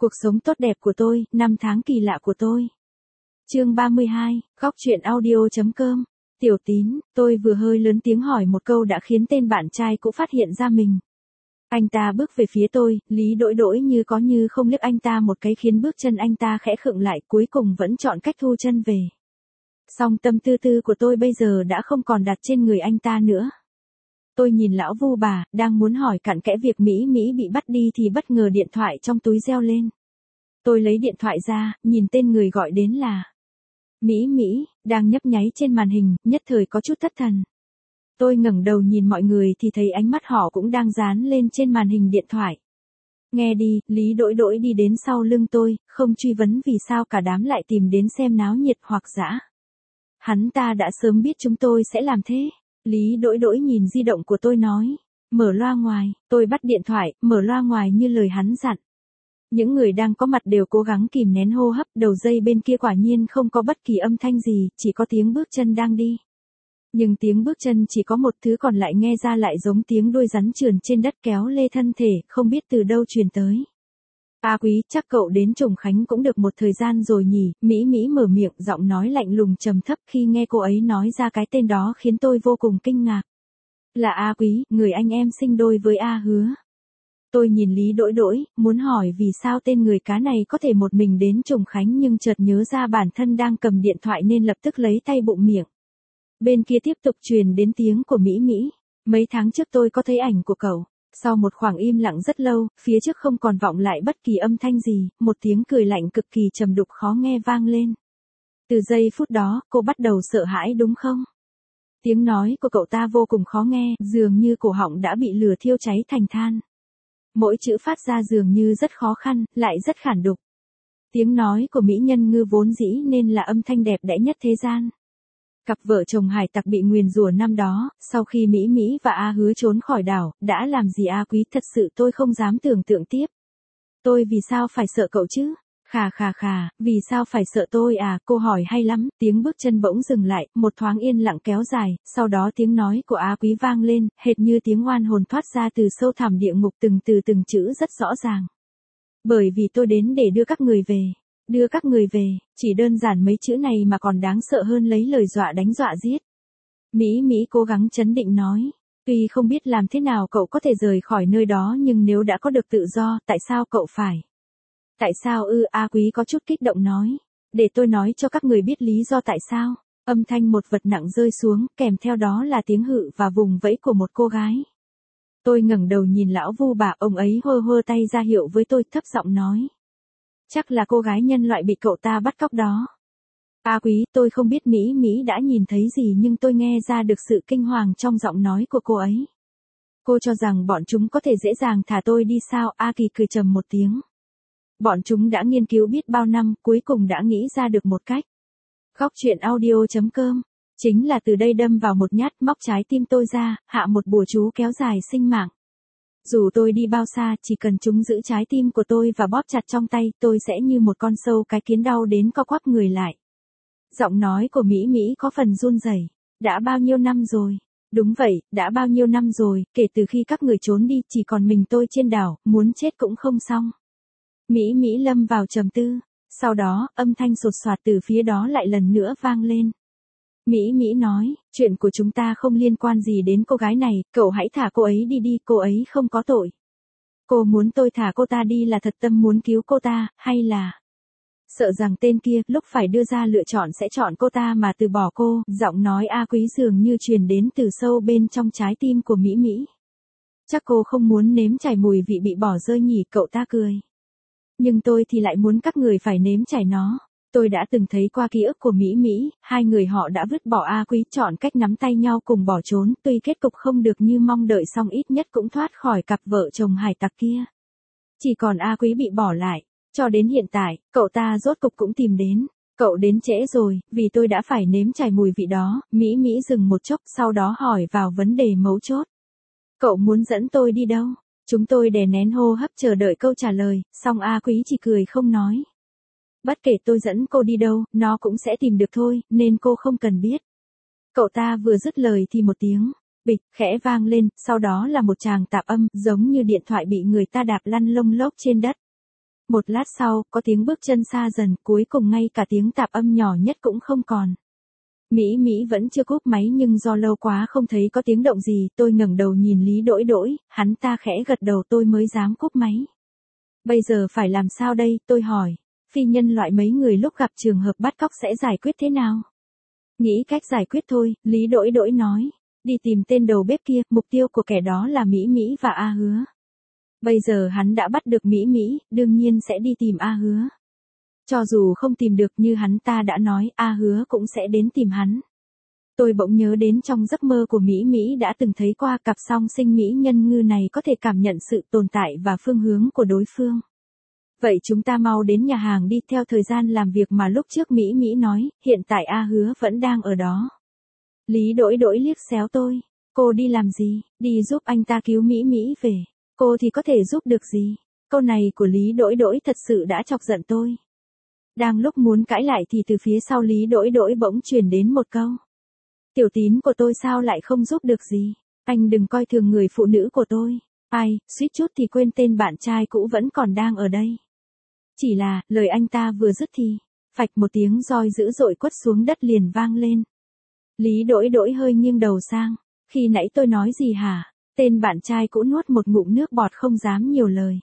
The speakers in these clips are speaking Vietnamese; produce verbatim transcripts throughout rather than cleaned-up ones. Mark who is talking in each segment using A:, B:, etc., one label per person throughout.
A: Cuộc sống tốt đẹp của tôi, năm tháng kỳ lạ của tôi. Chương ba mươi hai, góc truyện audio.com. Tiểu Tín, tôi vừa hơi lớn tiếng hỏi một câu đã khiến tên bạn trai cũng phát hiện ra mình. Anh ta bước về phía tôi, Lý Đỗi Đỗi như có như không liếc anh ta một cái khiến bước chân anh ta khẽ khựng lại, cuối cùng vẫn chọn cách thu chân về. Song tâm tư tư của tôi bây giờ đã không còn đặt trên người anh ta nữa. Tôi nhìn lão Vu bà, đang muốn hỏi cặn kẽ việc Mỹ Mỹ bị bắt đi thì bất ngờ điện thoại trong túi reo lên. Tôi lấy điện thoại ra, nhìn tên người gọi đến là Mỹ Mỹ, đang nhấp nháy trên màn hình, nhất thời có chút thất thần. Tôi ngẩng đầu nhìn mọi người thì thấy ánh mắt họ cũng đang dán lên trên màn hình điện thoại. Nghe đi, Lý Đỗi Đỗi đi đến sau lưng tôi, không truy vấn vì sao cả đám lại tìm đến xem náo nhiệt hoặc dã. Hắn ta đã sớm biết chúng tôi sẽ làm thế. Lý Đỗi Đỗi nhìn di động của tôi nói, mở loa ngoài, tôi bắt điện thoại, mở loa ngoài như lời hắn dặn. Những người đang có mặt đều cố gắng kìm nén hô hấp, đầu dây bên kia quả nhiên không có bất kỳ âm thanh gì, chỉ có tiếng bước chân đang đi. Nhưng tiếng bước chân chỉ có một thứ, còn lại nghe ra lại giống tiếng đuôi rắn trườn trên đất kéo lê thân thể, không biết từ đâu truyền tới. A Quý, chắc cậu đến Trùng Khánh cũng được một thời gian rồi nhỉ, Mỹ Mỹ mở miệng, giọng nói lạnh lùng trầm thấp, khi nghe cô ấy nói ra cái tên đó khiến tôi vô cùng kinh ngạc. Là A Quý, người anh em sinh đôi với A Hứa. Tôi nhìn Lý Đỗi Đỗi, muốn hỏi vì sao tên người cá này có thể một mình đến Trùng Khánh, nhưng chợt nhớ ra bản thân đang cầm điện thoại nên lập tức lấy tay bụng miệng. Bên kia tiếp tục truyền đến tiếng của Mỹ Mỹ. Mấy tháng trước tôi có thấy ảnh của cậu. Sau một khoảng im lặng rất lâu, phía trước không còn vọng lại bất kỳ âm thanh gì, một tiếng cười lạnh cực kỳ trầm đục khó nghe vang lên. Từ giây phút đó, cô bắt đầu sợ hãi đúng không? Tiếng nói của cậu ta vô cùng khó nghe, dường như cổ họng đã bị lửa thiêu cháy thành than. Mỗi chữ phát ra dường như rất khó khăn, lại rất khản đục. Tiếng nói của mỹ nhân ngư vốn dĩ nên là âm thanh đẹp đẽ nhất thế gian. Cặp vợ chồng hải tặc bị nguyền rủa năm đó, sau khi Mỹ Mỹ và A Hứa trốn khỏi đảo, đã làm gì A Quý, thật sự tôi không dám tưởng tượng tiếp. Tôi vì sao phải sợ cậu chứ? Khà khà khà, vì sao phải sợ tôi à? Cô hỏi hay lắm, tiếng bước chân bỗng dừng lại, một thoáng yên lặng kéo dài, sau đó tiếng nói của A Quý vang lên, hệt như tiếng oan hồn thoát ra từ sâu thẳm địa ngục, từng từ từng chữ rất rõ ràng. Bởi vì tôi đến để đưa các người về. Đưa các người về, chỉ đơn giản mấy chữ này mà còn đáng sợ hơn lấy lời dọa đánh dọa giết. Mỹ Mỹ cố gắng trấn định nói, tuy không biết làm thế nào cậu có thể rời khỏi nơi đó, nhưng nếu đã có được tự do, tại sao cậu phải? Tại sao ư? A Quý có chút kích động nói, để tôi nói cho các người biết lý do tại sao. Âm thanh một vật nặng rơi xuống, kèm theo đó là tiếng hự và vùng vẫy của một cô gái. Tôi ngẩng đầu nhìn lão Vu bà, ông ấy hơ hơ tay ra hiệu với tôi, thấp giọng nói. Chắc là cô gái nhân loại bị cậu ta bắt cóc đó. A Quý, tôi không biết Mỹ Mỹ đã nhìn thấy gì, nhưng tôi nghe ra được sự kinh hoàng trong giọng nói của cô ấy. Cô cho rằng bọn chúng có thể dễ dàng thả tôi đi sao? A Kỳ cười trầm một tiếng. Bọn chúng đã nghiên cứu biết bao năm, cuối cùng đã nghĩ ra được một cách. Góc truyện audio.com. Chính là từ đây đâm vào một nhát, móc trái tim tôi ra, hạ một bùa chú kéo dài sinh mạng. Dù tôi đi bao xa, chỉ cần chúng giữ trái tim của tôi và bóp chặt trong tay, tôi sẽ như một con sâu cái kiến đau đến co quắp người lại. Giọng nói của Mỹ Mỹ có phần run rẩy. Đã bao nhiêu năm rồi? Đúng vậy, đã bao nhiêu năm rồi, kể từ khi các người trốn đi, chỉ còn mình tôi trên đảo, muốn chết cũng không xong. Mỹ Mỹ lâm vào trầm tư. Sau đó, âm thanh sột soạt từ phía đó lại lần nữa vang lên. Mỹ Mỹ nói, chuyện của chúng ta không liên quan gì đến cô gái này, cậu hãy thả cô ấy đi đi, cô ấy không có tội. Cô muốn tôi thả cô ta đi là thật tâm muốn cứu cô ta, hay là sợ rằng tên kia lúc phải đưa ra lựa chọn sẽ chọn cô ta mà từ bỏ cô? Giọng nói A Quý dường như truyền đến từ sâu bên trong trái tim của Mỹ Mỹ. Chắc cô không muốn nếm trải mùi vị bị bỏ rơi nhỉ? Cậu ta cười. Nhưng tôi thì lại muốn các người phải nếm trải nó. Tôi đã từng thấy qua ký ức của Mỹ Mỹ, hai người họ đã vứt bỏ A Quý, chọn cách nắm tay nhau cùng bỏ trốn, tuy kết cục không được như mong đợi song ít nhất cũng thoát khỏi cặp vợ chồng hải tặc kia. Chỉ còn A Quý bị bỏ lại, cho đến hiện tại, cậu ta rốt cục cũng tìm đến. Cậu đến trễ rồi, vì tôi đã phải nếm trải mùi vị đó. Mỹ Mỹ dừng một chốc, sau đó hỏi vào vấn đề mấu chốt. Cậu muốn dẫn tôi đi đâu? Chúng tôi đè nén hô hấp chờ đợi câu trả lời, song A Quý chỉ cười không nói. Bất kể tôi dẫn cô đi đâu, nó cũng sẽ tìm được thôi, nên cô không cần biết. Cậu ta vừa dứt lời thì một tiếng bịch khẽ vang lên, sau đó là một tràng tạp âm, giống như điện thoại bị người ta đạp lăn lông lốc trên đất. Một lát sau, có tiếng bước chân xa dần, cuối cùng ngay cả tiếng tạp âm nhỏ nhất cũng không còn. Mỹ Mỹ vẫn chưa cúp máy nhưng do lâu quá không thấy có tiếng động gì, tôi ngẩng đầu nhìn Lý Đỗi Đỗi, hắn ta khẽ gật đầu tôi mới dám cúp máy. Bây giờ phải làm sao đây, tôi hỏi. Phi nhân loại mấy người lúc gặp trường hợp bắt cóc sẽ giải quyết thế nào? Nghĩ cách giải quyết thôi, Lý Đỗi Đỗi nói. Đi tìm tên đầu bếp kia, mục tiêu của kẻ đó là Mỹ Mỹ và A Hứa. Bây giờ hắn đã bắt được Mỹ Mỹ, đương nhiên sẽ đi tìm A Hứa. Cho dù không tìm được như hắn ta đã nói, A Hứa cũng sẽ đến tìm hắn. Tôi bỗng nhớ đến trong giấc mơ của Mỹ Mỹ đã từng thấy qua cặp song sinh mỹ nhân ngư này có thể cảm nhận sự tồn tại và phương hướng của đối phương. Vậy chúng ta mau đến nhà hàng đi, theo thời gian làm việc mà lúc trước Mỹ Mỹ nói, hiện tại A Hứa vẫn đang ở đó. Lý Đỗi Đỗi liếc xéo tôi. Cô đi làm gì? Đi giúp anh ta cứu Mỹ Mỹ về. Cô thì có thể giúp được gì? Câu này của Lý Đỗi Đỗi thật sự đã chọc giận tôi. Đang lúc muốn cãi lại thì từ phía sau Lý Đỗi Đỗi bỗng truyền đến một câu. Tiểu Tín của tôi sao lại không giúp được gì? Anh đừng coi thường người phụ nữ của tôi. Ai, suýt chút thì quên tên bạn trai cũ vẫn còn đang ở đây. Chỉ là, lời anh ta vừa dứt thì, phạch một tiếng roi dữ dội quất xuống đất liền vang lên. Lý Đỗi Đỗi hơi nghiêng đầu sang. Khi nãy tôi nói gì hả? Tên bạn trai cũ nuốt một ngụm nước bọt không dám nhiều lời.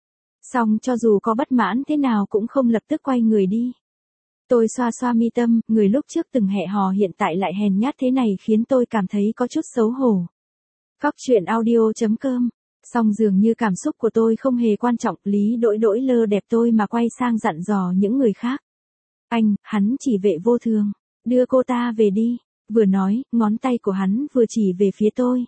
A: Xong cho dù có bất mãn thế nào cũng không lập tức quay người đi. Tôi xoa xoa mi tâm, người lúc trước từng hẹn hò hiện tại lại hèn nhát thế này khiến tôi cảm thấy có chút xấu hổ. Cóc truyện audio chấm com. Song dường như cảm xúc của tôi không hề quan trọng, Lý Đỗi Đỗi lơ đẹp tôi mà quay sang dặn dò những người khác. Anh, hắn chỉ Vệ Vô Thường, đưa cô ta về đi. Vừa nói, ngón tay của hắn vừa chỉ về phía tôi.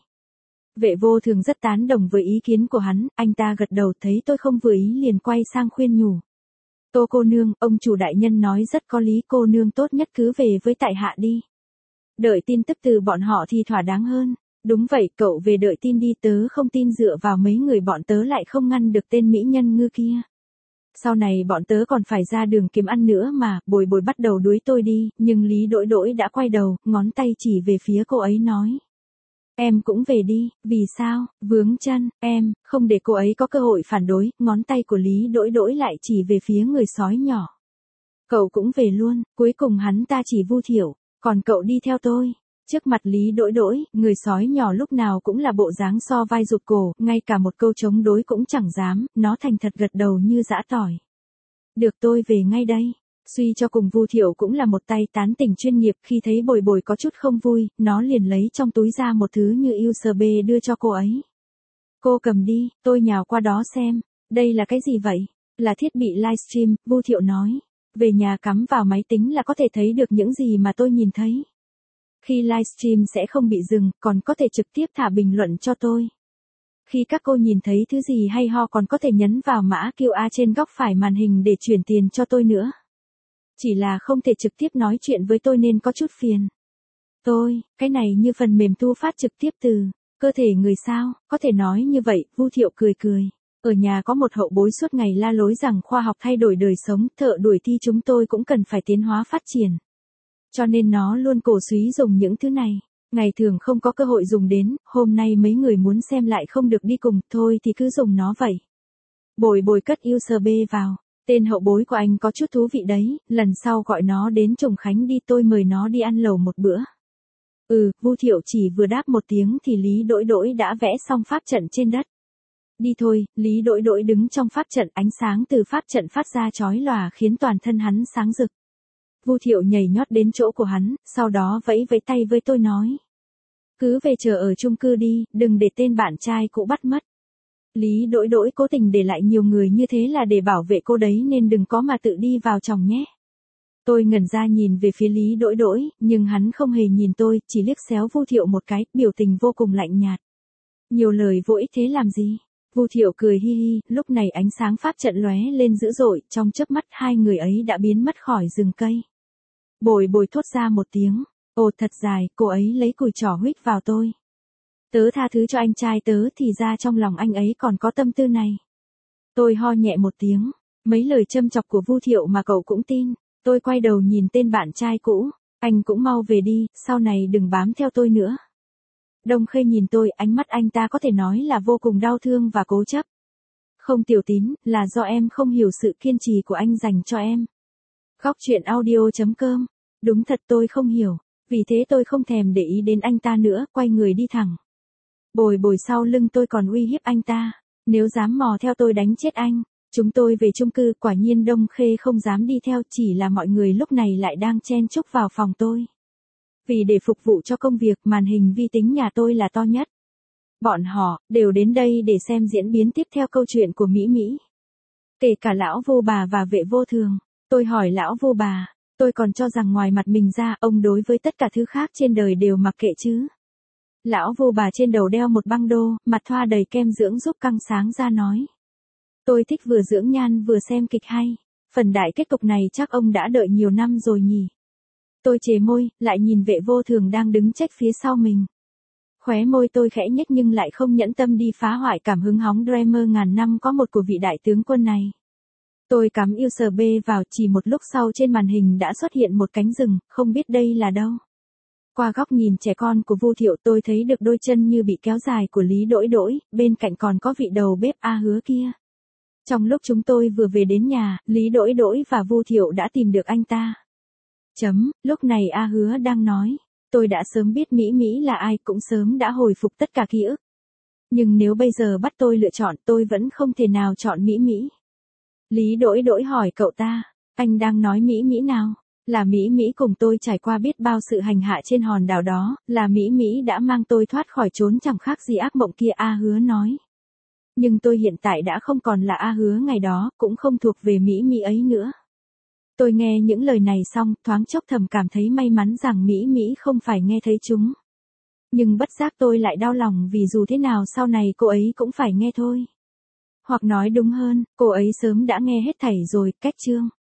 A: Vệ Vô Thường rất tán đồng với ý kiến của hắn, anh ta gật đầu thấy tôi không vừa ý liền quay sang khuyên nhủ. Tô cô nương, ông chủ đại nhân nói rất có lý, cô nương tốt nhất cứ về với tại hạ đi. Đợi tin tức từ bọn họ thì thỏa đáng hơn. Đúng vậy, cậu về đợi tin đi, tớ không tin dựa vào mấy người bọn tớ lại không ngăn được tên mỹ nhân ngư kia. Sau này bọn tớ còn phải ra đường kiếm ăn nữa mà, Bồi Bồi bắt đầu đuổi tôi đi, nhưng Lý Đỗi Đỗi đã quay đầu, ngón tay chỉ về phía cô ấy nói. Em cũng về đi, vì sao, vướng chân, em, không để cô ấy có cơ hội phản đối, ngón tay của Lý Đỗi Đỗi lại chỉ về phía người sói nhỏ. Cậu cũng về luôn, cuối cùng hắn ta chỉ Vu Thiệu, còn cậu đi theo tôi. Trước mặt Lý Đỗi Đỗi, người sói nhỏ lúc nào cũng là bộ dáng so vai rụt cổ, ngay cả một câu chống đối cũng chẳng dám, nó thành thật gật đầu như giã tỏi. Được, tôi về ngay đây. Suy cho cùng Vu Thiệu cũng là một tay tán tỉnh chuyên nghiệp, khi thấy Bồi Bồi có chút không vui, nó liền lấy trong túi ra một thứ như u ét bê đưa cho cô ấy. Cô cầm đi, tôi nhào qua đó xem. Đây là cái gì vậy? Là thiết bị livestream, Vu Thiệu nói. Về nhà cắm vào máy tính là có thể thấy được những gì mà tôi nhìn thấy. Khi livestream sẽ không bị dừng, còn có thể trực tiếp thả bình luận cho tôi. Khi các cô nhìn thấy thứ gì hay ho còn có thể nhấn vào mã quy rờ trên góc phải màn hình để chuyển tiền cho tôi nữa. Chỉ là không thể trực tiếp nói chuyện với tôi nên có chút phiền. Tôi, cái này như phần mềm thu phát trực tiếp từ cơ thể người sao, có thể nói như vậy, Vu Thiệu cười cười. Ở nhà có một hậu bối suốt ngày la lối rằng khoa học thay đổi đời sống, thợ đuổi thi chúng tôi cũng cần phải tiến hóa phát triển. Cho nên nó luôn cổ suý dùng những thứ này. Ngày thường không có cơ hội dùng đến, hôm nay mấy người muốn xem lại không được đi cùng, thôi thì cứ dùng nó vậy. Bồi Bồi cất u ét bê vào. Tên hậu bối của anh có chút thú vị đấy, lần sau gọi nó đến Trùng Khánh đi, tôi mời nó đi ăn lẩu một bữa. Ừ, Vu Thiệu chỉ vừa đáp một tiếng thì Lý Đỗi Đỗi đã vẽ xong pháp trận trên đất. Đi thôi, Lý Đỗi Đỗi đứng trong pháp trận, ánh sáng từ pháp trận phát ra chói lòa khiến toàn thân hắn sáng rực. Vu Thiệu nhảy nhót đến chỗ của hắn, sau đó vẫy vẫy tay với tôi nói. Cứ về chờ ở chung cư đi, đừng để tên bạn trai cũ bắt mất. Lý Đỗi Đỗi cố tình để lại nhiều người như thế là để bảo vệ cô đấy nên đừng có mà tự đi vào trong nhé. Tôi ngẩn ra nhìn về phía Lý Đỗi Đỗi, nhưng hắn không hề nhìn tôi, chỉ liếc xéo Vu Thiệu một cái, biểu tình vô cùng lạnh nhạt. Nhiều lời vô ích thế làm gì? Vu Thiệu cười hi hi, lúc này ánh sáng pháp trận lóe lên dữ dội, trong chớp mắt hai người ấy đã biến mất khỏi rừng cây. Bồi Bồi thốt ra một tiếng, ồ thật dài, cô ấy lấy cùi trỏ huých vào tôi. Tớ tha thứ cho anh trai tớ, thì ra trong lòng anh ấy còn có tâm tư này. Tôi ho nhẹ một tiếng, mấy lời châm chọc của Vu Thiệu mà cậu cũng tin. Tôi quay đầu nhìn tên bạn trai cũ, anh cũng mau về đi, sau này đừng bám theo tôi nữa. Đông Khê nhìn tôi, ánh mắt anh ta có thể nói là vô cùng đau thương và cố chấp. Không Tiểu Tín, là do em không hiểu sự kiên trì của anh dành cho em. Góc truyện audio.com. Đúng thật tôi không hiểu, vì thế tôi không thèm để ý đến anh ta nữa, quay người đi thẳng. Bồi bồi sau lưng tôi còn uy hiếp anh ta, nếu dám mò theo tôi đánh chết anh. Chúng tôi về chung cư, quả nhiên Đông Khê không dám đi theo, chỉ là mọi người lúc này lại đang chen chúc vào phòng tôi. Vì để phục vụ cho công việc, màn hình vi tính nhà tôi là to nhất. Bọn họ đều đến đây để xem diễn biến tiếp theo câu chuyện của Mỹ Mỹ. Kể cả lão vô bà và vệ vô thường. Tôi hỏi lão vô bà, tôi còn cho rằng ngoài mặt mình ra, ông đối với tất cả thứ khác trên đời đều mặc kệ chứ. Lão vô bà trên đầu đeo một băng đô, mặt thoa đầy kem dưỡng giúp căng sáng ra nói. Tôi thích vừa dưỡng nhan vừa xem kịch hay. Phần đại kết cục này chắc ông đã đợi nhiều năm rồi nhỉ. Tôi chề môi, lại nhìn vệ vô thường đang đứng trách phía sau mình. Khóe môi tôi khẽ nhếch nhưng lại không nhẫn tâm đi phá hoại cảm hứng hóng dreamer ngàn năm có một của vị đại tướng quân này. Tôi cắm u ét bê vào, chỉ một lúc sau trên màn hình đã xuất hiện một cánh rừng, không biết đây là đâu. Qua góc nhìn trẻ con của Vu Thiệu tôi thấy được đôi chân như bị kéo dài của Lý Đỗi Đỗi, bên cạnh còn có vị đầu bếp A Hứa kia. Trong lúc chúng tôi vừa về đến nhà, Lý Đỗi Đỗi và Vu Thiệu đã tìm được anh ta. Chấm, lúc này A Hứa đang nói, tôi đã sớm biết Mỹ Mỹ là ai, cũng sớm đã hồi phục tất cả ký ức. Nhưng nếu bây giờ bắt tôi lựa chọn, tôi vẫn không thể nào chọn Mỹ Mỹ. Lý Đỗi Đỗi hỏi cậu ta, anh đang nói Mỹ Mỹ nào? Là Mỹ Mỹ cùng tôi trải qua biết bao sự hành hạ trên hòn đảo đó, là Mỹ Mỹ đã mang tôi thoát khỏi chốn chẳng khác gì ác mộng kia, A Hứa nói. Nhưng tôi hiện tại đã không còn là A Hứa ngày đó, cũng không thuộc về Mỹ Mỹ ấy nữa. Tôi nghe những lời này xong, thoáng chốc thầm cảm thấy may mắn rằng Mỹ Mỹ không phải nghe thấy chúng. Nhưng bất giác tôi lại đau lòng vì dù thế nào sau này cô ấy cũng phải nghe thôi. Hoặc nói đúng hơn, cô ấy sớm đã nghe hết thảy rồi, cách chương.